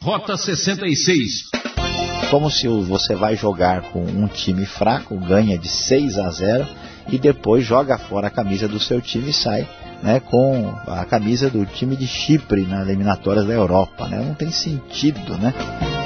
Rota 66. Como se você vai jogar com um time fraco, ganha de 6-0 e depois joga fora a camisa do seu time e sai, né, com a camisa do time de Chipre nas eliminatórias da Europa, né? Não tem sentido, né?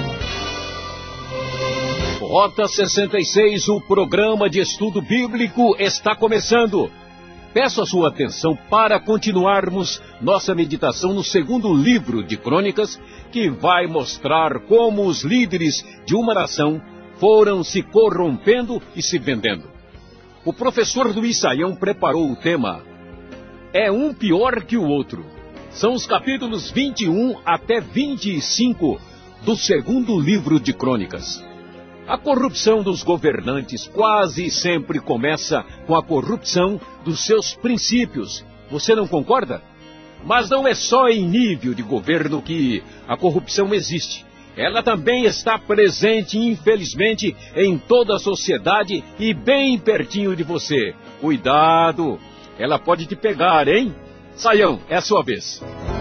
Rota 66, o programa de estudo bíblico está começando. Peço a sua atenção para continuarmos nossa meditação no segundo livro de Crônicas, que vai mostrar como os líderes de uma nação foram se corrompendo e se vendendo. O professor Luiz Saião preparou o tema É um pior que o outro. São os capítulos 21 até 25 do segundo livro de Crônicas. A corrupção dos governantes quase sempre começa com a corrupção dos seus princípios. Você não concorda? Mas não é só em nível de governo que a corrupção existe. Ela também está presente, infelizmente, em toda a sociedade e bem pertinho de você. Cuidado! Ela pode te pegar, hein? Saião, é a sua vez.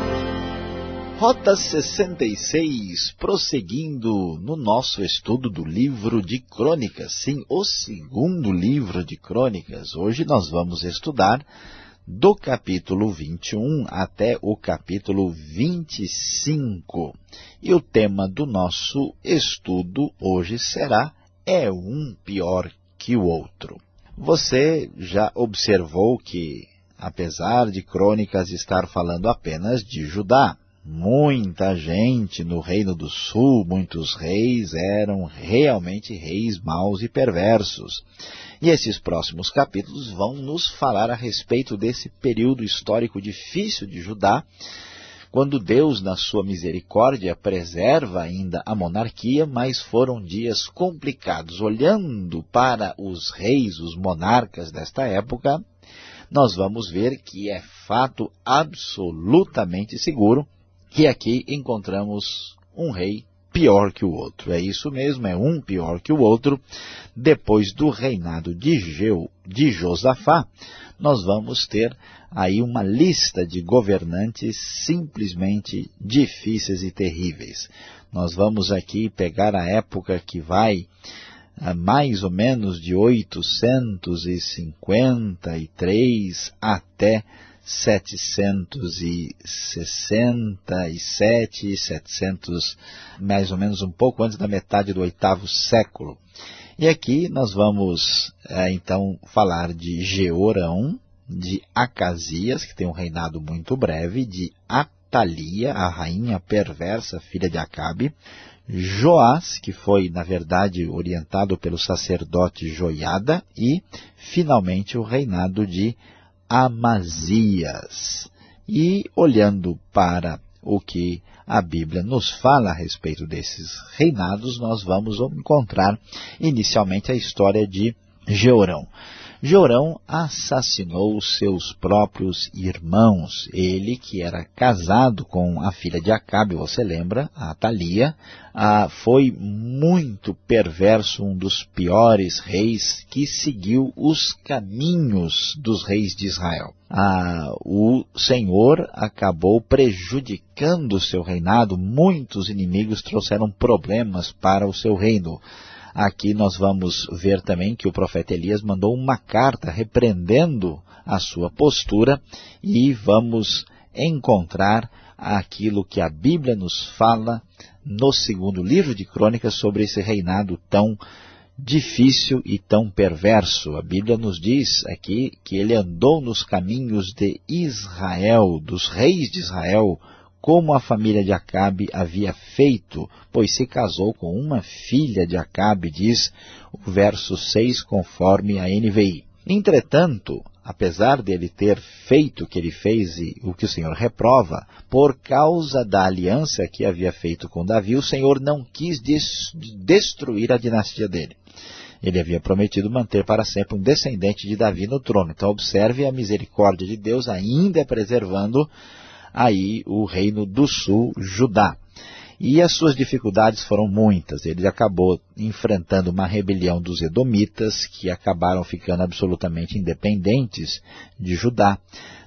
Rota 66, prosseguindo no nosso estudo do livro de Crônicas. Sim, o segundo livro de Crônicas. Hoje nós vamos estudar do capítulo 21 até o capítulo 25. E o tema do nosso estudo hoje será É um pior que o outro. Você já observou que, apesar de Crônicas estar falando apenas de Judá, muita gente no Reino do Sul, muitos reis eram realmente reis maus e perversos. E esses próximos capítulos vão nos falar a respeito desse período histórico difícil de Judá, quando Deus, na sua misericórdia, preserva ainda a monarquia, mas foram dias complicados. Olhando para os reis, os monarcas desta época, nós vamos ver que é fato absolutamente seguro que aqui encontramos um rei pior que o outro. É isso mesmo, é um pior que o outro. Depois do reinado de Josafá, nós vamos ter aí uma lista de governantes simplesmente difíceis e terríveis. Nós vamos aqui pegar a época que vai mais ou menos de 853 até 767, 700, mais ou menos um pouco antes da metade do 8º século. E aqui nós vamos, então, falar de Jeorão, de Acasias, que tem um reinado muito breve, de Atalia, a rainha perversa, filha de Acabe, Joás, que foi, na verdade, orientado pelo sacerdote Joiada, e, finalmente, o reinado de Amazias. E olhando para o que a Bíblia nos fala a respeito desses reinados, nós vamos encontrar inicialmente a história de Jeorão. Jeorão assassinou seus próprios irmãos. Ele, que era casado com a filha de Acabe, você lembra, a Atalia, foi muito perverso, um dos piores reis que seguiu os caminhos dos reis de Israel. O Senhor acabou prejudicando o seu reinado, muitos inimigos trouxeram problemas para o seu reino. Aqui nós vamos ver também que o profeta Elias mandou uma carta repreendendo a sua postura e vamos encontrar aquilo que a Bíblia nos fala no segundo livro de Crônicas sobre esse reinado tão difícil e tão perverso. A Bíblia nos diz aqui que ele andou nos caminhos de Israel, dos reis de Israel, como a família de Acabe havia feito, pois se casou com uma filha de Acabe, diz o verso 6, conforme a NVI. Entretanto, apesar dele ter feito o que ele fez e o que o Senhor reprova, por causa da aliança que havia feito com Davi, o Senhor não quis destruir a dinastia dele. Ele havia prometido manter para sempre um descendente de Davi no trono. Então observe a misericórdia de Deus ainda preservando aí o reino do sul, Judá. E as suas dificuldades foram muitas. Ele acabou enfrentando uma rebelião dos edomitas, que acabaram ficando absolutamente independentes de Judá.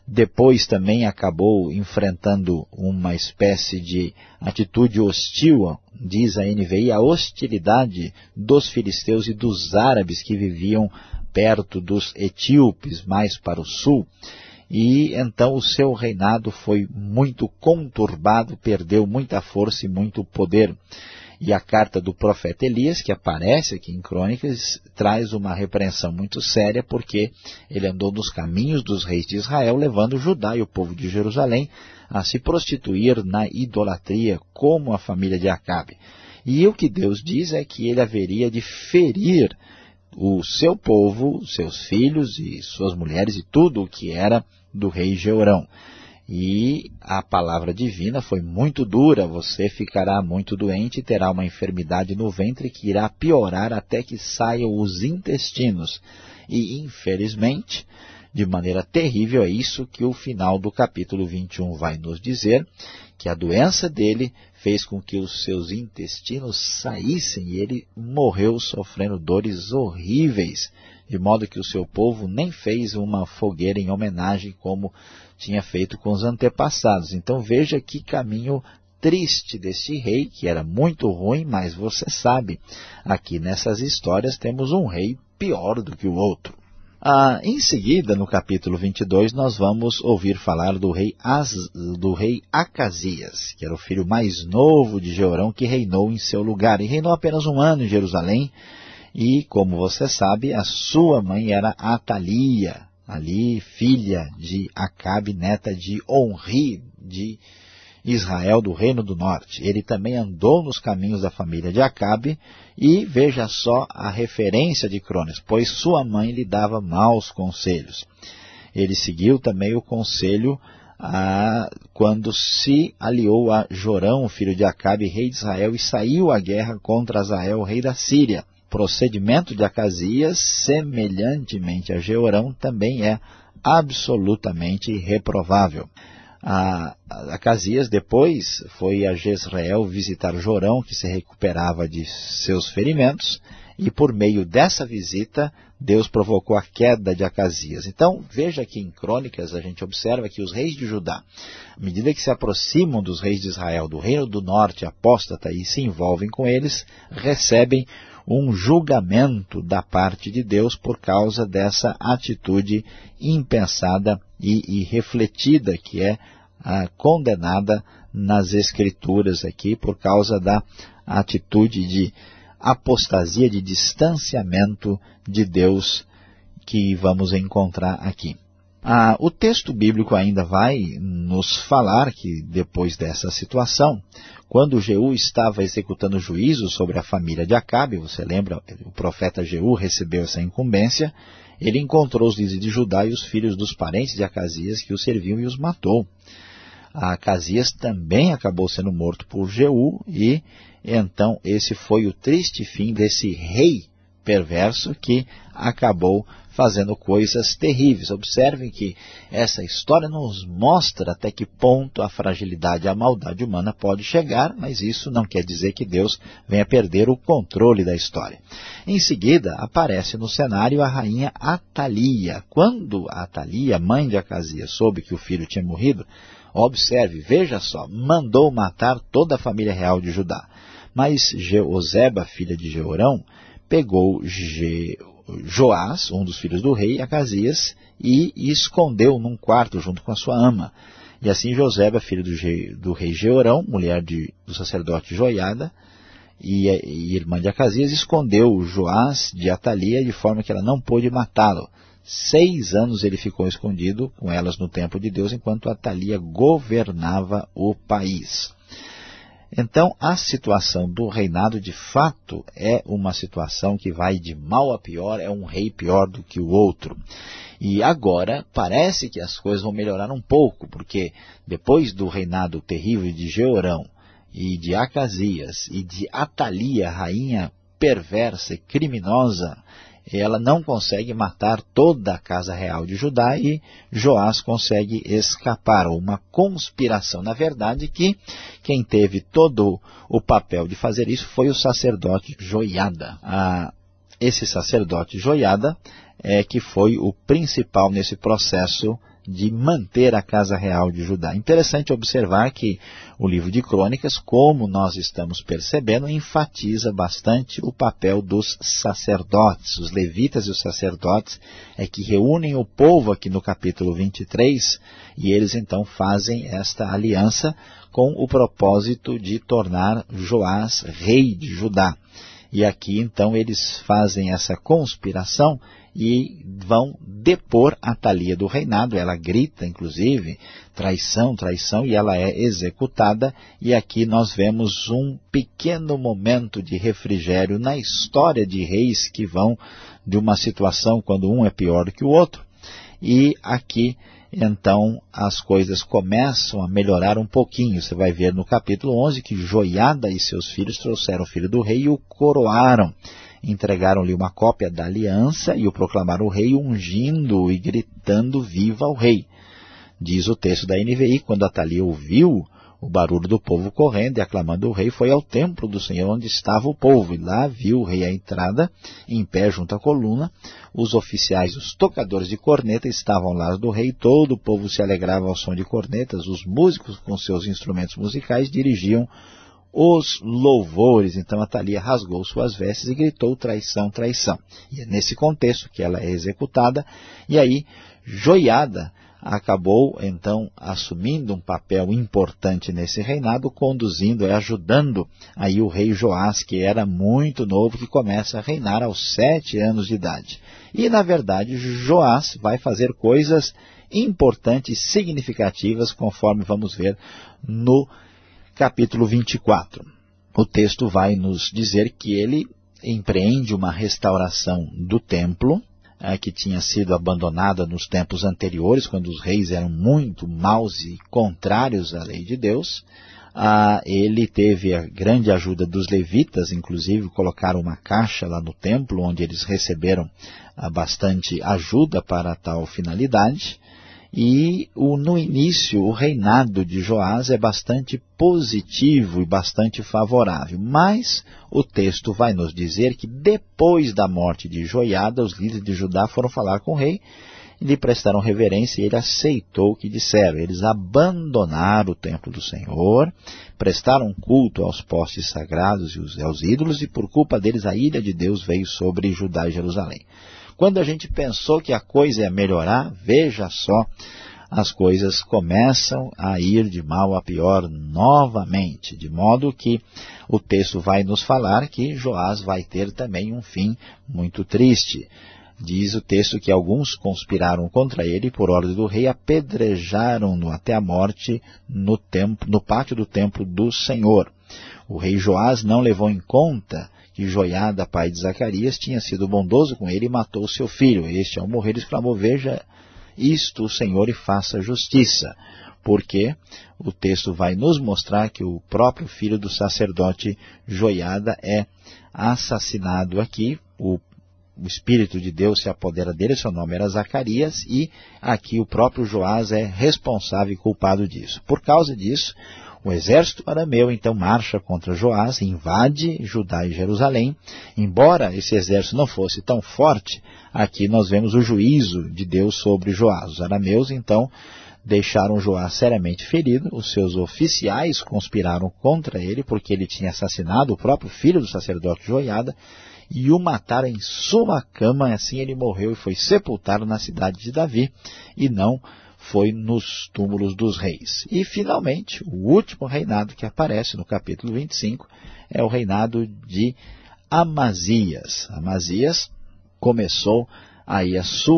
depois também acabou enfrentando uma espécie de atitude hostil, diz a NVI, a hostilidade dos filisteus e dos árabes que viviam perto dos etíopes, mais para o sul. E então o seu reinado foi muito conturbado, perdeu muita força e muito poder. E a carta do profeta Elias, que aparece aqui em Crônicas, traz uma repreensão muito séria, porque ele andou nos caminhos dos reis de Israel, levando Judá e o povo de Jerusalém a se prostituir na idolatria, como a família de Acabe. E o que Deus diz é que ele haveria de ferir o seu povo, seus filhos e suas mulheres e tudo o que era do rei Jeorão. E a palavra divina foi muito dura: você ficará muito doente e terá uma enfermidade no ventre que irá piorar até que saiam os intestinos. E infelizmente, de maneira terrível, é isso que o final do capítulo 21 vai nos dizer, que a doença dele fez com que os seus intestinos saíssem e ele morreu sofrendo dores horríveis, de modo que o seu povo nem fez uma fogueira em homenagem como tinha feito com os antepassados. Então veja que caminho triste desse rei, que era muito ruim, mas você sabe, aqui nessas histórias temos um rei pior do que o outro. Em seguida, no capítulo 22, nós vamos ouvir falar do rei Acasias, que era o filho mais novo de Jeorão, que reinou em seu lugar. E reinou apenas 1 ano em Jerusalém. E, como você sabe, a sua mãe era Atalia, ali filha de Acabe, neta de Onri, de Israel, do Reino do Norte. Ele também andou nos caminhos da família de Acabe, e veja só a referência de Crônicas, pois sua mãe lhe dava maus conselhos. Ele seguiu também o conselho quando se aliou a Jorão, filho de Acabe, rei de Israel, e saiu à guerra contra Azael, rei da Síria. O procedimento de Acasias, semelhantemente a Jeorão, também é absolutamente reprovável. Acasias depois foi a Jezreel visitar Jorão, que se recuperava de seus ferimentos, e por meio dessa visita, Deus provocou a queda de Acasias. Então, veja que em Crônicas a gente observa que os reis de Judá, à medida que se aproximam dos reis de Israel, do reino do norte apóstata, e se envolvem com eles, recebem um julgamento da parte de Deus por causa dessa atitude impensada e refletida, que é condenada nas Escrituras aqui, por causa da atitude de apostasia, de distanciamento de Deus que vamos encontrar aqui. O texto bíblico ainda vai nos falar que depois dessa situação, quando Jeú estava executando juízo sobre a família de Acabe, você lembra, o profeta Jeú recebeu essa incumbência, ele encontrou os líderes de Judá e os filhos dos parentes de Acasias que o serviam e os matou. Acasias também acabou sendo morto por Jeú, e então esse foi o triste fim desse rei perverso que acabou fazendo coisas terríveis. Observem que essa história nos mostra até que ponto a fragilidade e a maldade humana pode chegar, mas isso não quer dizer que Deus venha perder o controle da história. Em seguida, aparece no cenário a rainha Atalia. Quando Atalia, mãe de Acasias, soube que o filho tinha morrido, observe, veja só, mandou matar toda a família real de Judá. Mas Jeoseba, filha de Jeorão, pegou Joás, um dos filhos do rei, Acasias, e escondeu num quarto junto com a sua ama. E assim Joseba, filho do rei Jeorão, mulher do sacerdote Joiada, e irmã de Acasias, escondeu Joás de Atalia, de forma que ela não pôde matá-lo. 6 anos ele ficou escondido com elas no templo de Deus, enquanto Atalia governava o país. Então, a situação do reinado, de fato, é uma situação que vai de mal a pior, é um rei pior do que o outro. E agora, parece que as coisas vão melhorar um pouco, porque depois do reinado terrível de Jeorão, e de Acasias, e de Atalia, rainha perversa e criminosa, ela não consegue matar toda a casa real de Judá, e Joás consegue escapar. Uma conspiração, na verdade, que quem teve todo o papel de fazer isso foi o sacerdote Joiada. Esse sacerdote Joiada que foi o principal nesse processo de manter a casa real de Judá. Interessante observar que o livro de Crônicas, como nós estamos percebendo, enfatiza bastante o papel dos sacerdotes. Os levitas e os sacerdotes é que reúnem o povo aqui no capítulo 23, e eles então fazem esta aliança com o propósito de tornar Joás rei de Judá. E aqui então eles fazem essa conspiração e vão depor Atalia do reinado. Ela grita, inclusive, traição, traição, e ela é executada. E aqui nós vemos um pequeno momento de refrigério na história de reis que vão de uma situação quando um é pior do que o outro. E aqui, então, as coisas começam a melhorar um pouquinho. Você vai ver no capítulo 11 que Joiada e seus filhos trouxeram o filho do rei e o coroaram. Entregaram-lhe uma cópia da aliança e o proclamaram o rei, ungindo-o e gritando, viva o rei. Diz o texto da NVI, quando Atalia ouviu o barulho do povo correndo e aclamando o rei, foi ao templo do Senhor onde estava o povo, e lá viu o rei à entrada, em pé junto à coluna. Os oficiais, os tocadores de corneta estavam ao lado do rei, todo o povo se alegrava ao som de cornetas, os músicos com seus instrumentos musicais dirigiam os louvores. Então Atalia rasgou suas vestes e gritou, traição, traição. E é nesse contexto que ela é executada, e aí Joiada acabou então assumindo um papel importante nesse reinado, conduzindo e ajudando aí o rei Joás, que era muito novo, que começa a reinar aos 7 anos de idade. E na verdade Joás vai fazer coisas importantes e significativas, conforme vamos ver no capítulo 24. O texto vai nos dizer que ele empreende uma restauração do templo, que tinha sido abandonada nos tempos anteriores, quando os reis eram muito maus e contrários à lei de Deus. Ele teve a grande ajuda dos levitas, inclusive colocaram uma caixa lá no templo, onde eles receberam bastante ajuda para tal finalidade. E no início o reinado de Joás é bastante positivo e bastante favorável. Mas o texto vai nos dizer que depois da morte de Joiada, os líderes de Judá foram falar com o rei, e lhe prestaram reverência e ele aceitou o que disseram. Eles abandonaram o templo do Senhor, prestaram culto aos postes sagrados e aos ídolos, e por culpa deles a ira de Deus veio sobre Judá e Jerusalém. Quando a gente pensou que a coisa ia melhorar, veja só, as coisas começam a ir de mal a pior novamente, de modo que o texto vai nos falar que Joás vai ter também um fim muito triste. Diz o texto que alguns conspiraram contra ele e, por ordem do rei, apedrejaram-no até a morte no pátio do templo do Senhor. O rei Joás não levou em conta que Joiada, pai de Zacarias, tinha sido bondoso com ele e matou seu filho. Este, ao morrer, exclamou, veja isto, o Senhor, e faça justiça. Porque o texto vai nos mostrar que o próprio filho do sacerdote Joiada é assassinado aqui. O Espírito de Deus se apodera dele, seu nome era Zacarias, e aqui o próprio Joás é responsável e culpado disso. Por causa disso, o exército arameu então marcha contra Joás, invade Judá e Jerusalém. Embora esse exército não fosse tão forte, aqui nós vemos o juízo de Deus sobre Joás. Os arameus então deixaram Joás seriamente ferido, os seus oficiais conspiraram contra ele, porque ele tinha assassinado o próprio filho do sacerdote Joiada, e o mataram em sua cama, assim ele morreu e foi sepultado na cidade de Davi, e não foi nos túmulos dos reis. E, finalmente, o último reinado que aparece no capítulo 25 é o reinado de Amazias. Amazias começou aí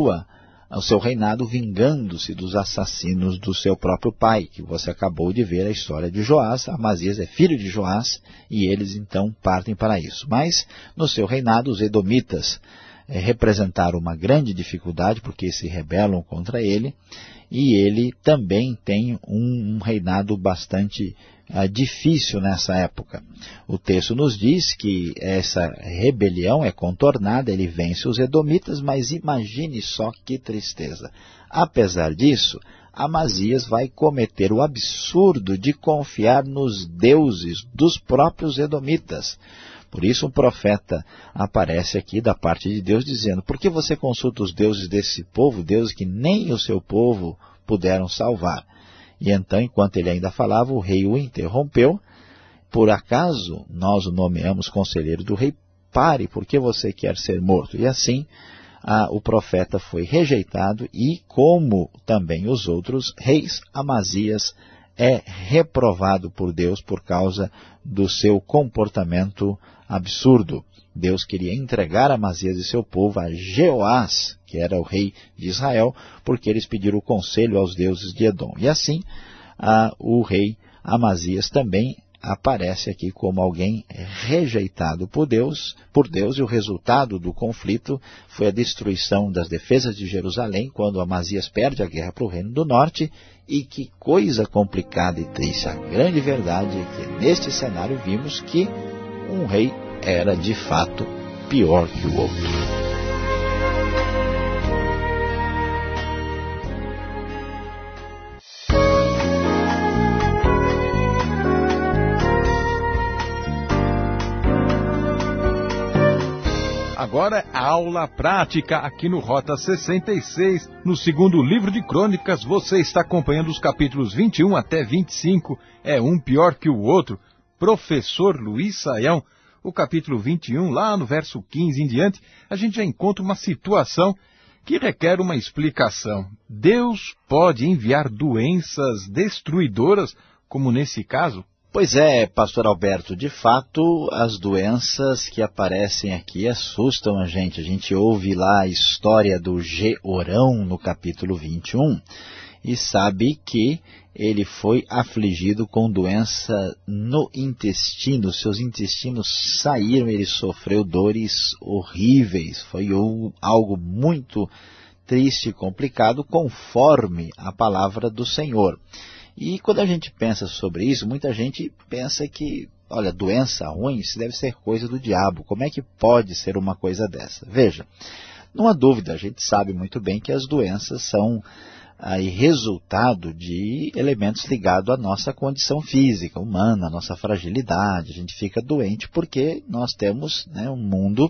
o seu reinado vingando-se dos assassinos do seu próprio pai, que você acabou de ver a história de Joás. Amazias é filho de Joás e eles então partem para isso. Mas no seu reinado os edomitas representaram uma grande dificuldade porque se rebelam contra ele, e ele também tem um reinado bastante difícil nessa época. O texto nos diz que essa rebelião é contornada, ele vence os edomitas, mas imagine só que tristeza. Apesar disso, Amazias vai cometer o absurdo de confiar nos deuses dos próprios edomitas. Por isso um profeta aparece aqui da parte de Deus dizendo, por que você consulta os deuses desse povo, deuses que nem o seu povo puderam salvar. E então, enquanto ele ainda falava, o rei o interrompeu. Por acaso nós o nomeamos conselheiro do rei? Pare, por que você quer ser morto? E assim o profeta foi rejeitado e, como também os outros reis, Amazias é reprovado por Deus por causa do seu comportamento absurdo. Deus queria entregar Amazias e seu povo a Jeoás, que era o rei de Israel, porque eles pediram conselho aos deuses de Edom. E assim, o rei Amazias também aparece aqui como alguém rejeitado por Deus, e o resultado do conflito foi a destruição das defesas de Jerusalém, quando Amazias perde a guerra para o reino do norte. E que coisa complicada e triste. A grande verdade é que neste cenário vimos que um rei era de fato pior que o outro. Agora a aula prática aqui no Rota 66, no segundo livro de Crônicas. Você está acompanhando os capítulos 21 até 25, é um pior que o outro. Professor Luiz Saião, o capítulo 21, lá no verso 15 em diante, a gente já encontra uma situação que requer uma explicação. Deus pode enviar doenças destruidoras, como nesse caso? Pois é, pastor Alberto, de fato, as doenças que aparecem aqui assustam a gente. A gente ouve lá a história do Georão no capítulo 21 e sabe que ele foi afligido com doença no intestino. Seus intestinos saíram, ele sofreu dores horríveis. Foi algo muito triste e complicado, conforme a palavra do Senhor. E quando a gente pensa sobre isso, muita gente pensa que, olha, doença ruim, isso deve ser coisa do diabo. Como é que pode ser uma coisa dessa? Veja, não há dúvida, a gente sabe muito bem que as doenças são aí resultado de elementos ligados à nossa condição física, humana, à nossa fragilidade. A gente fica doente porque nós temos, né, um mundo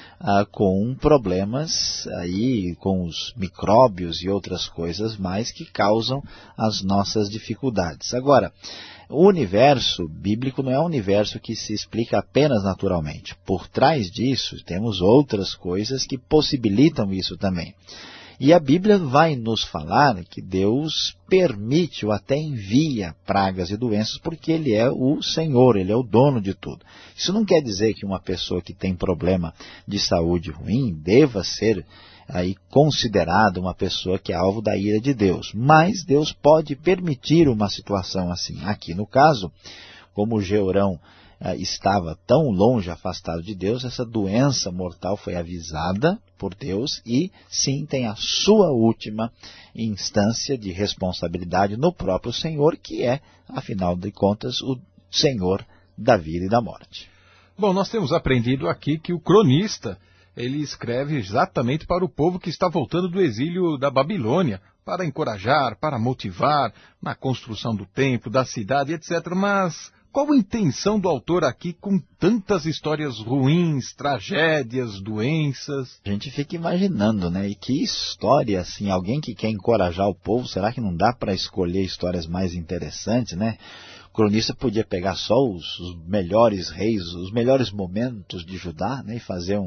com problemas aí com os micróbios e outras coisas mais que causam as nossas dificuldades. Agora, o universo bíblico não é um universo que se explica apenas naturalmente. Por trás disso, temos outras coisas que possibilitam isso também. E a Bíblia vai nos falar que Deus permite ou até envia pragas e doenças porque Ele é o Senhor, Ele é o dono de tudo. Isso não quer dizer que uma pessoa que tem problema de saúde ruim deva ser aí considerada uma pessoa que é alvo da ira de Deus. Mas Deus pode permitir uma situação assim. Aqui no caso, como o Georão estava tão longe, afastado de Deus, essa doença mortal foi avisada por Deus e sim tem a sua última instância de responsabilidade no próprio Senhor, que é, afinal de contas, o Senhor da vida e da morte. Bom, nós temos aprendido aqui que o cronista, ele escreve exatamente para o povo que está voltando do exílio da Babilônia, para encorajar, para motivar na construção do templo, da cidade, etc. Mas qual a intenção do autor aqui com tantas histórias ruins, tragédias, doenças? A gente fica imaginando, né? E que história, assim, alguém que quer encorajar o povo, será que não dá para escolher histórias mais interessantes, né? O cronista podia pegar só os melhores reis, os melhores momentos de Judá, né? E fazer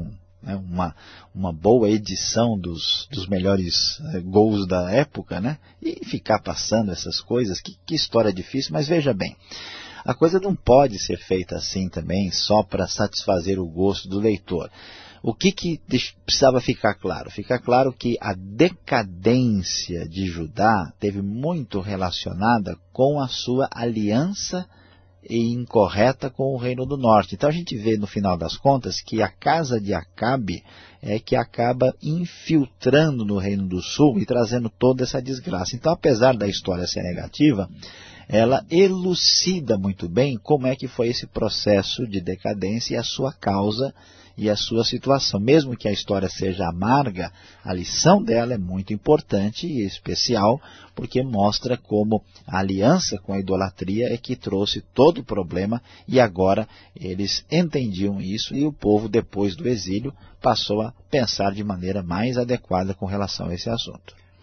uma boa edição dos melhores gols da época, né? E ficar passando essas coisas. Que história difícil, mas veja bem. A coisa não pode ser feita assim também, só para satisfazer o gosto do leitor. O que precisava ficar claro? Fica claro que a decadência de Judá teve muito relacionada com a sua aliança incorreta com o Reino do Norte. Então a gente vê no final das contas que a casa de Acabe é que acaba infiltrando no Reino do Sul e trazendo toda essa desgraça. Então, apesar da história ser negativa, ela elucida muito bem como é que foi esse processo de decadência e a sua causa e a sua situação. Mesmo que a história seja amarga, a lição dela é muito importante e especial, porque mostra como a aliança com a idolatria é que trouxe todo o problema e agora eles entendiam isso e o povo, depois do exílio, passou a pensar de maneira mais adequada com relação a esse assunto.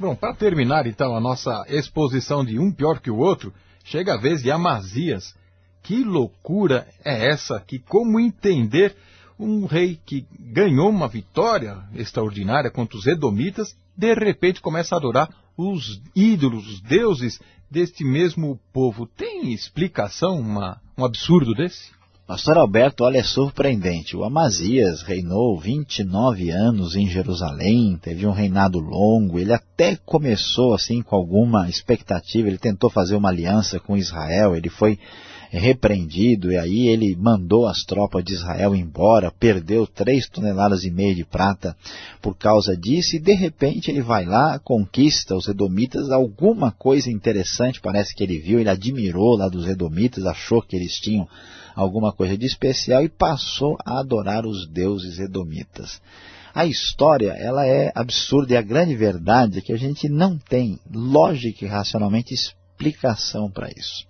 Bom, para terminar então a nossa exposição de um pior que o outro, chega a vez de Amazias. Que loucura é essa? Que como entender um rei que ganhou uma vitória extraordinária contra os edomitas, de repente começa a adorar os ídolos, os deuses deste mesmo povo? Tem explicação um absurdo desse? Pastor Alberto, olha, é surpreendente. O Amazias reinou 29 anos em Jerusalém, teve um reinado longo, ele até começou assim com alguma expectativa, ele tentou fazer uma aliança com Israel, ele foi repreendido, e aí ele mandou as tropas de Israel embora, perdeu 3,5 toneladas de prata por causa disso, e de repente ele vai lá, conquista os edomitas, alguma coisa interessante parece que ele viu, ele admirou lá dos edomitas, achou que eles tinham alguma coisa de especial e passou a adorar os deuses edomitas. A história, ela é absurda, e a grande verdade é que a gente não tem lógica e racionalmente explicação para isso.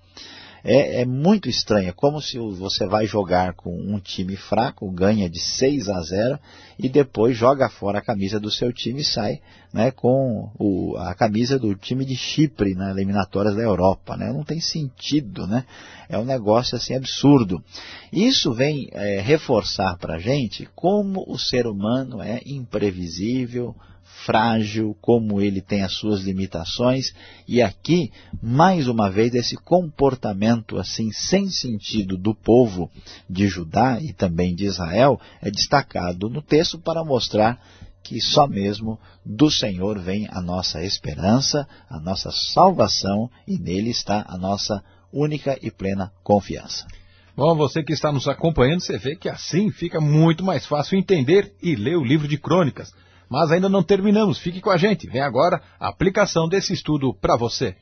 É muito estranho, é como se você vai jogar com um time fraco, ganha de 6-0 e depois joga fora a camisa do seu time e sai, né, com a camisa do time de Chipre nas eliminatórias da Europa, né? Não tem sentido, né? É um negócio assim absurdo. Isso vem reforçar para a gente como o ser humano é imprevisível, frágil, como ele tem as suas limitações, e aqui, mais uma vez, esse comportamento assim sem sentido do povo de Judá e também de Israel é destacado no texto para mostrar que só mesmo do Senhor vem a nossa esperança, a nossa salvação, e nele está a nossa única e plena confiança. Bom, você que está nos acompanhando, você vê que assim fica muito mais fácil entender e ler o livro de Crônicas. Mas ainda não terminamos, fique com a gente. Vem agora a aplicação desse estudo para você.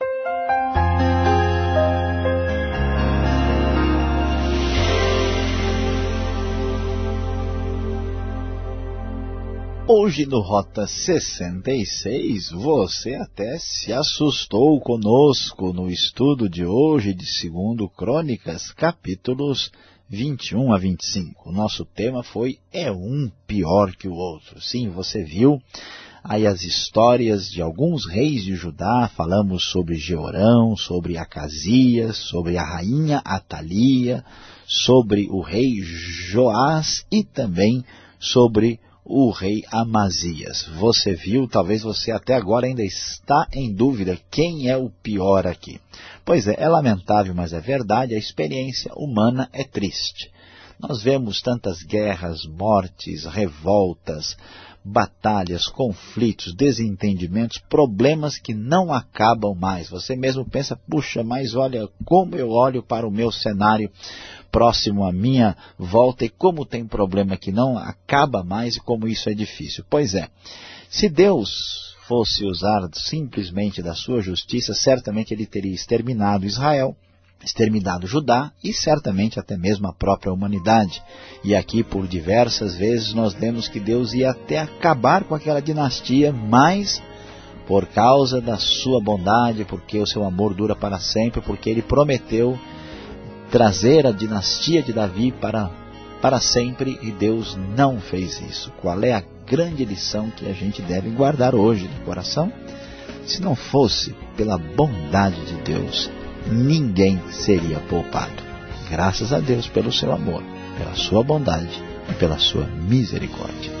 Hoje no Rota 66, você até se assustou conosco no estudo de hoje de 2 Crônicas, capítulos 21 a 25. O nosso tema foi um pior que o outro. Sim, você viu aí as histórias de alguns reis de Judá, falamos sobre Jeorão, sobre Acasias, sobre a rainha Atalia, sobre o rei Joás e também sobre o rei Amazias. Você viu, talvez você até agora ainda está em dúvida quem é o pior aqui. Pois é lamentável, mas é verdade, a experiência humana é triste. Nós vemos tantas guerras, mortes, revoltas, batalhas, conflitos, desentendimentos, problemas que não acabam mais. Você mesmo pensa, puxa, mas olha como eu olho para o meu cenário próximo à minha volta e como tem problema que não acaba mais e como isso é difícil. Pois é, se Deus fosse usar simplesmente da sua justiça, certamente ele teria exterminado Israel, exterminado Judá e certamente até mesmo a própria humanidade. E aqui por diversas vezes nós lemos que Deus ia até acabar com aquela dinastia, mas por causa da sua bondade, porque o seu amor dura para sempre, porque ele prometeu trazer a dinastia de Davi para sempre, e Deus não fez isso. Qual é a grande lição que a gente deve guardar hoje no coração? Se não fosse pela bondade de Deus, ninguém seria poupado. Graças a Deus pelo seu amor, pela sua bondade e pela sua misericórdia.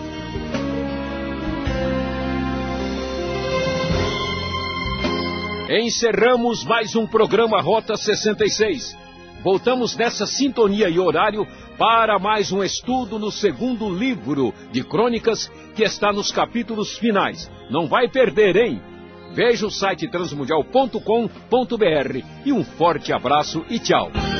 Encerramos mais um programa Rota 66. Voltamos nessa sintonia e horário para mais um estudo no 2º livro de Crônicas, que está nos capítulos finais. Não vai perder, hein? Veja o site transmundial.com.br e um forte abraço e tchau.